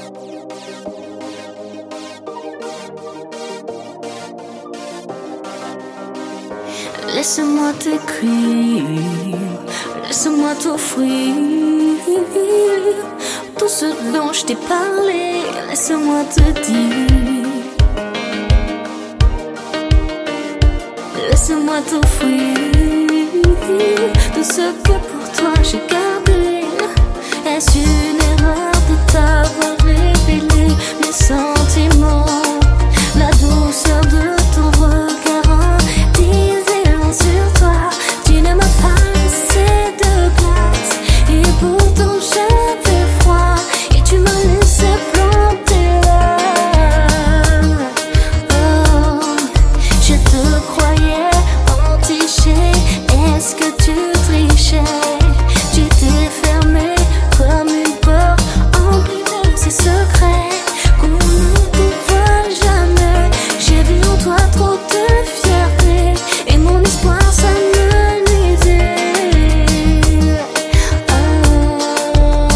Laisse-moi t'écrire, laisse-moi t'offrir tout ce dont je t'ai parlé. Laisse-moi te dire, laisse-moi t'offrir tout ce que pour toi j'ai gardé. Est-ce une erreur de t'avoir révélé mes sentiments? La douceur de ton regard disait long sur toi. Tu ne m'as pas laissé de glace et pourtant j'avais froid et tu m'as laissé planter là. Oh, je te croyais entiché. Est-ce que tu trichais? Tu t'es fermé comme une porte emplie de ces secrets qu'on ne dévoile jamais. J'ai vu en toi trop de fierté et mon espoir ça me nuisait. Oh,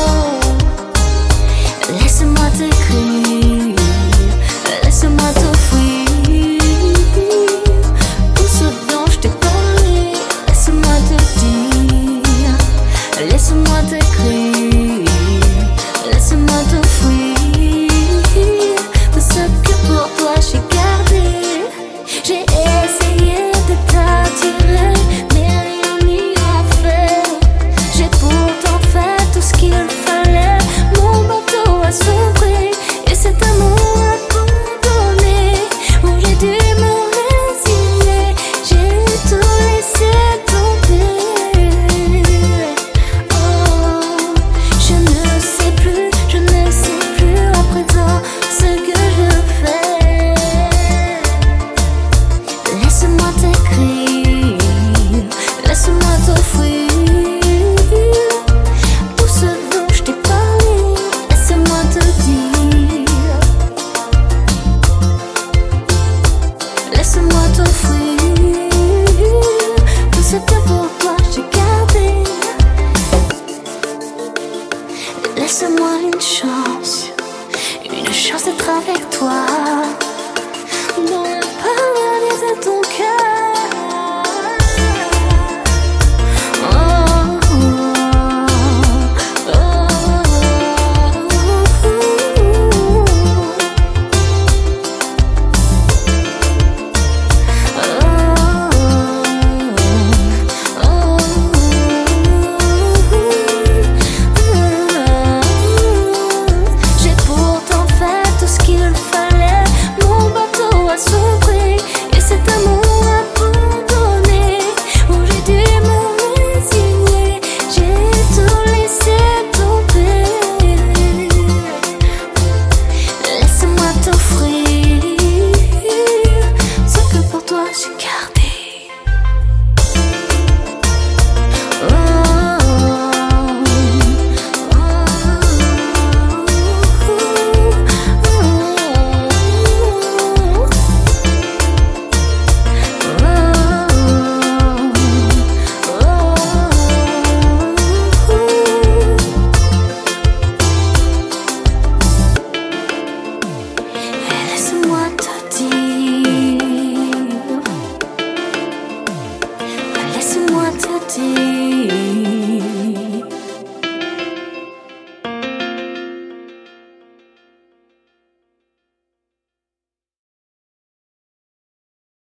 laisse-moi t'écrire, laisse-moi t'offrir tout ce dont je t'ai parlé. Laisse-moi te dire, laisse-moi t'écrire, laisse-moi t'offrir tout ce que pour toi j'ai gardé. J'ai essayé de t'attirer, mais rien n'y a fait. J'ai pourtant fait tout ce qu'il fallait. Mon bateau a sombré et cet amour abandonné où j'ai dû me résigner. J'ai tout laissé tomber. Oh, je ne sais plus à présent ce que je fais. Laisse-moi t'écrire, laisse-moi t'offrir tout ce dont je t'ai parlé. Laisse-moi te dire, laisse-moi t'offrir tout ce que pour toi j'ai gardé. Laisse-moi une chance d'être avec toi dans le paradis de ton